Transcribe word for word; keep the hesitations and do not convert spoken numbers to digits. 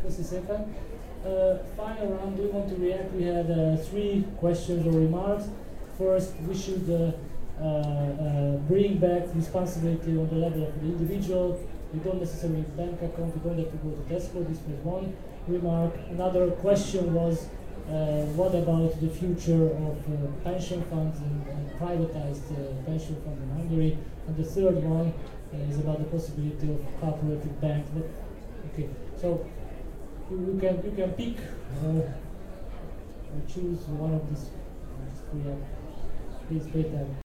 Mister Stefan. Uh, final round, do you want to react? We had uh, three questions or remarks. First, we should uh, uh, uh, bring back responsibility on the level of the individual. You don't necessarily need a bank account, you don't have to go to Tesco. This was one remark. Another question was, uh, what about the future of uh, pension funds and, and privatized uh, pension funds in Hungary? And the third one uh, is about the possibility of cooperative banks. But, okay, so you, you can you can pick uh, or choose one of these three. Please, Peter.